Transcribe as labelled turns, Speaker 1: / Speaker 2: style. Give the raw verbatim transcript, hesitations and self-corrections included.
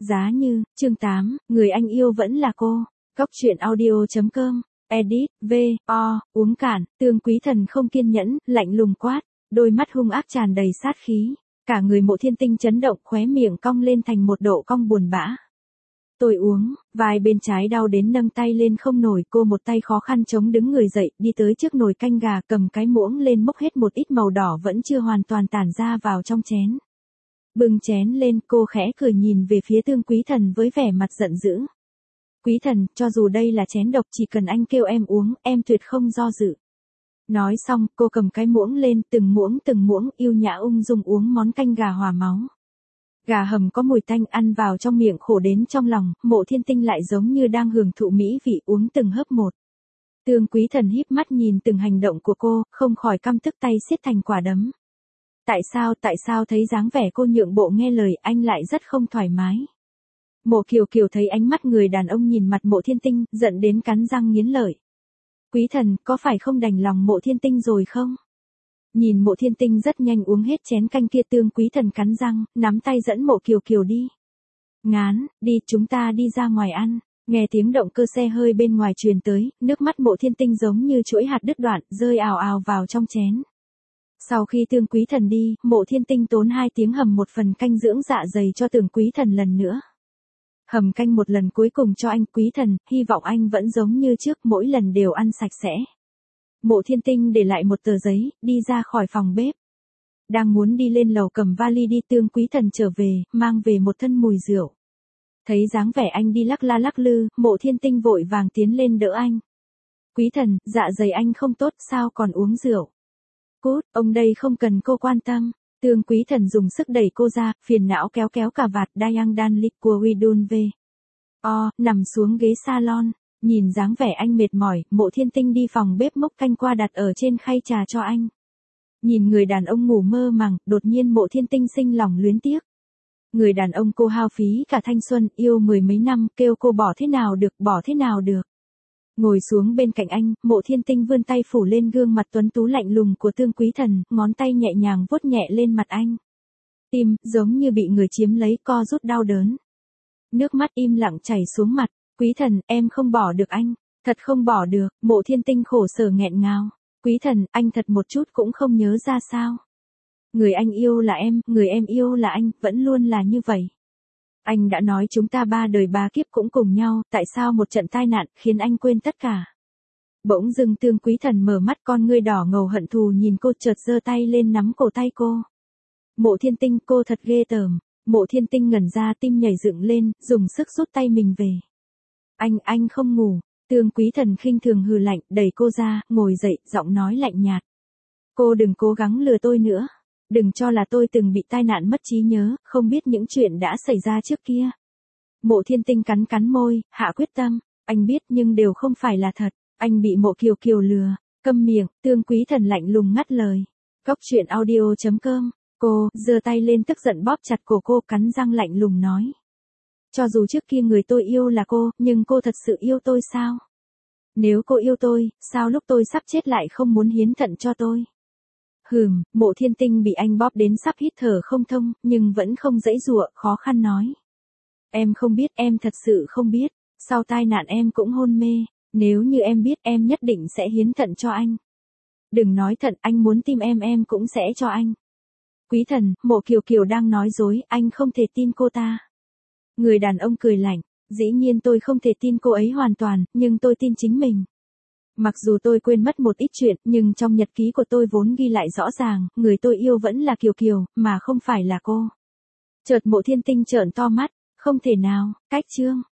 Speaker 1: Giá như, chương tám, người anh yêu vẫn là cô. Góc truyện audio chấm com, edit, v, o, uống cạn, Tương Quý Thần không kiên nhẫn, lạnh lùng quát, đôi mắt hung ác tràn đầy sát khí. Cả người Mộ Thiên Tinh chấn động, khóe miệng cong lên thành một độ cong buồn bã. Tôi uống, vai bên trái đau đến nâng tay lên không nổi, cô một tay khó khăn chống đứng người dậy, đi tới trước nồi canh gà, cầm cái muỗng lên múc hết một ít màu đỏ vẫn chưa hoàn toàn tản ra vào trong chén. Bưng chén lên, cô khẽ cười nhìn về phía Tương Quý Thần với vẻ mặt giận dữ. Quý Thần, cho dù đây là chén độc, chỉ cần anh kêu em uống, em tuyệt không do dự. Nói xong, cô cầm cái muỗng lên, từng muỗng từng muỗng yêu nhã ung dung uống món canh gà hòa máu. Gà hầm có mùi tanh, ăn vào trong miệng khổ đến trong lòng, Mộ Thiên Tinh lại giống như đang hưởng thụ mỹ vị, uống từng hớp một. Tương Quý Thần híp mắt nhìn từng hành động của cô, không khỏi căm tức, tay siết thành quả đấm. Tại sao, tại sao thấy dáng vẻ cô nhượng bộ nghe lời, anh lại rất không thoải mái. Mộ Kiều Kiều thấy ánh mắt người đàn ông nhìn mặt Mộ Thiên Tinh, giận đến cắn răng nghiến lợi. Quý Thần, có phải không đành lòng Mộ Thiên Tinh rồi không? Nhìn Mộ Thiên Tinh rất nhanh uống hết chén canh kia, Tương Quý Thần cắn răng, nắm tay dẫn Mộ Kiều Kiều đi. Ngán, đi, chúng ta đi ra ngoài ăn. Nghe tiếng động cơ xe hơi bên ngoài truyền tới, nước mắt Mộ Thiên Tinh giống như chuỗi hạt đứt đoạn, rơi ào ào vào trong chén. Sau khi Tương Quý Thần đi, Mộ Thiên Tinh tốn hai tiếng hầm một phần canh dưỡng dạ dày cho Tương Quý Thần lần nữa. Hầm canh một lần cuối cùng cho anh. Quý Thần, hy vọng anh vẫn giống như trước, mỗi lần đều ăn sạch sẽ. Mộ Thiên Tinh để lại một tờ giấy, đi ra khỏi phòng bếp. Đang muốn đi lên lầu cầm vali đi, Tương Quý Thần trở về, mang về một thân mùi rượu. Thấy dáng vẻ anh đi lắc la lắc lư, Mộ Thiên Tinh vội vàng tiến lên đỡ anh. Quý Thần, dạ dày anh không tốt, sao còn uống rượu? Cút, ông đây không cần cô quan tâm. Tương Quý Thần dùng sức đẩy cô ra, phiền não kéo kéo cà vạt Dayang Dan Lik của Widun về. O, nằm xuống ghế salon, nhìn dáng vẻ anh mệt mỏi, Mộ Thiên Tinh đi phòng bếp múc canh qua đặt ở trên khay trà cho anh. Nhìn người đàn ông ngủ mơ màng, đột nhiên Mộ Thiên Tinh sinh lòng luyến tiếc. Người đàn ông cô hao phí cả thanh xuân, yêu mười mấy năm, kêu cô bỏ thế nào được, bỏ thế nào được. Ngồi xuống bên cạnh anh, Mộ Thiên Tinh vươn tay phủ lên gương mặt tuấn tú lạnh lùng của Tương Quý Thần, ngón tay nhẹ nhàng vuốt nhẹ lên mặt anh. Tim, giống như bị người chiếm lấy, co rút đau đớn. Nước mắt im lặng chảy xuống mặt. Quý Thần, em không bỏ được anh. Thật không bỏ được. Mộ Thiên Tinh khổ sở nghẹn ngào. Quý Thần, anh thật một chút cũng không nhớ ra sao? Người anh yêu là em, người em yêu là anh, vẫn luôn là như vậy. Anh đã nói chúng ta ba đời ba kiếp cũng cùng nhau, tại sao một trận tai nạn khiến anh quên tất cả? Bỗng dưng Tương Quý Thần mở mắt, con ngươi đỏ ngầu hận thù nhìn cô, chợt giơ tay lên nắm cổ tay cô. Mộ Thiên Tinh, cô thật ghê tởm. Mộ Thiên Tinh ngẩn ra, tim nhảy dựng lên, dùng sức rút tay mình về. Anh, anh không ngủ. Tương Quý Thần khinh thường hừ lạnh, đẩy cô ra, ngồi dậy, giọng nói lạnh nhạt. Cô đừng cố gắng lừa tôi nữa. Đừng cho là tôi từng bị tai nạn mất trí nhớ, không biết những chuyện đã xảy ra trước kia. Mộ Thiên Tinh cắn cắn môi, hạ quyết tâm. Anh biết nhưng đều không phải là thật. Anh bị Mộ Kiều Kiều lừa. Câm miệng, Tương Quý Thần lạnh lùng ngắt lời. Góc truyện audio chấm com. Cô, giơ tay lên tức giận bóp chặt cổ cô, cắn răng lạnh lùng nói. Cho dù trước kia người tôi yêu là cô, nhưng cô thật sự yêu tôi sao? Nếu cô yêu tôi, sao lúc tôi sắp chết lại không muốn hiến thận cho tôi? Hừm, Mộ Thiên Tinh bị anh bóp đến sắp hít thở không thông, nhưng vẫn không giãy giụa, khó khăn nói. Em không biết, em thật sự không biết. Sau tai nạn em cũng hôn mê. Nếu như em biết, em nhất định sẽ hiến thận cho anh. Đừng nói thận, anh muốn tim em em cũng sẽ cho anh. Quý Thần, Mộ Kiều Kiều đang nói dối, anh không thể tin cô ta. Người đàn ông cười lạnh, dĩ nhiên tôi không thể tin cô ấy hoàn toàn, nhưng tôi tin chính mình. Mặc dù tôi quên mất một ít chuyện, nhưng trong nhật ký của tôi vốn ghi lại rõ ràng, người tôi yêu vẫn là Kiều Kiều, mà không phải là cô. Chợt Mộ Thiên Tinh trợn to mắt, không thể nào, cách chương.